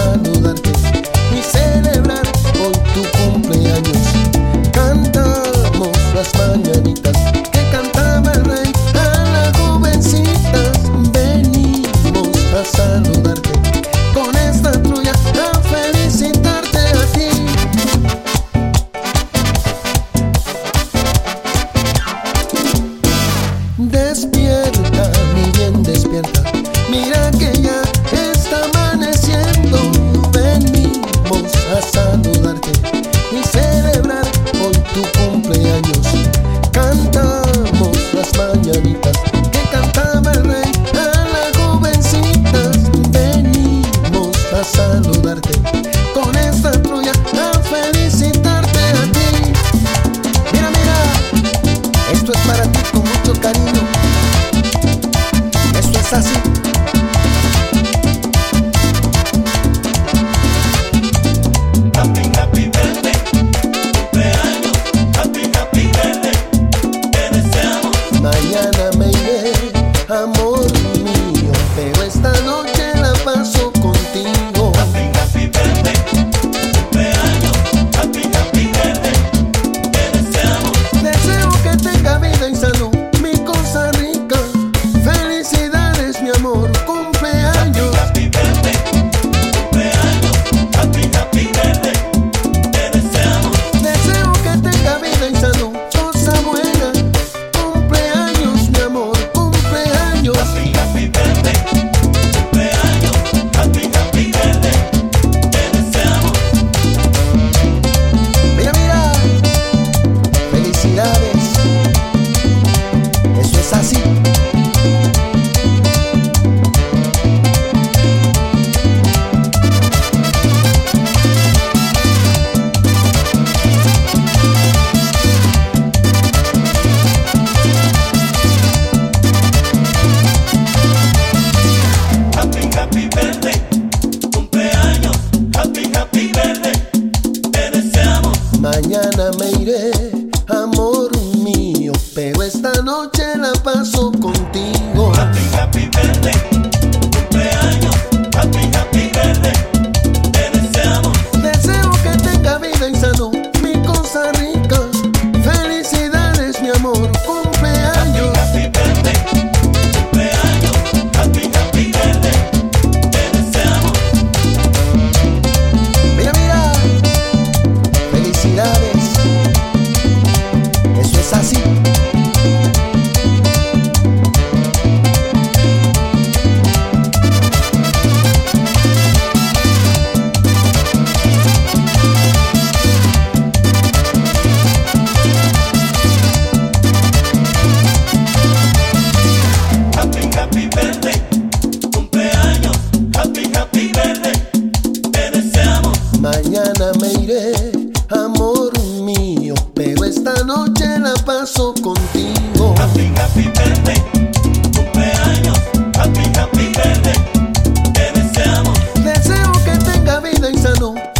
saludarte y celebrar hoy tu cumpleaños. Cantamos las mañanitas que cantaba el rey a las jovencitas. Venimos a saludarte con esta trulla, a felicitarte a ti. Despierta, mi bien, despierta. Mira que ya está amaneciendo. Venimos a saludarte y celebrar hoy tu cumpleaños. Cantamos las mañanitas que cantaba el rey a las jovencitas. Venimos a saludarte con esta trulla, a felicitarte a ti. Mira, mira, esto es para ti con mucho cariño. Esto es así. Mañana me iré, amor mío, pero esta noche la paso contigo. Happy, happy birthday, cumpleaños. Happy, happy birthday, te deseamos. Deseo que tenga vida y salud, mi cosa rica. Felicidades, mi amor, cumpleaños. Happy birthday, cumpleaños. Happy, happy birthday, te deseamos. Deseo que tenga vida y salud, cosa buena. Cumpleaños, mi amor, cumpleaños. Happy, happy birthday, cumpleaños. Happy, happy birthday, te deseamos. Mira, mira, felicidades. Eso es así. Happy, happy birthday, cumpleaños. Happy, happy birthday, te deseamos. Mañana me iré, amor mío, pero esta noche la paso contigo. Happy, happy birthday, cumpleaños. Happy, happy birthday, te deseamos. Deseo que tenga vida y salud, mi cosa rica. Felicidades, mi amor, cumpleaños. Happy birthday, cumpleaños. Happy, happy birthday, te deseamos. Mira, mira, felicidades. Eso es así. Happy, happy birthday, cumpleaños. Happy, happy birthday, te deseamos. Mañana me iré, amor mío, pero esta noche la paso contigo. Happy, happy birthday, cumpleaños. Happy, happy birthday, te deseamos. Deseo que tenga vida y salud,